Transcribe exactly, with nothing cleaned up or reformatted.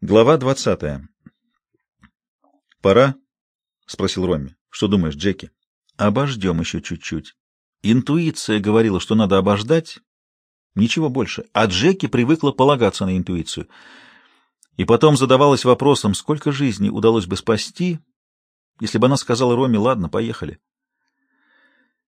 Глава двадцатая. «Пора?» — спросил Ромми. «Что думаешь, Джеки?» «Обождем еще чуть-чуть». Интуиция говорила, что надо обождать, ничего больше, а Джеки привыкла полагаться на интуицию. И потом задавалась вопросом, сколько жизней удалось бы спасти, если бы она сказала Ромми: «Ладно, поехали».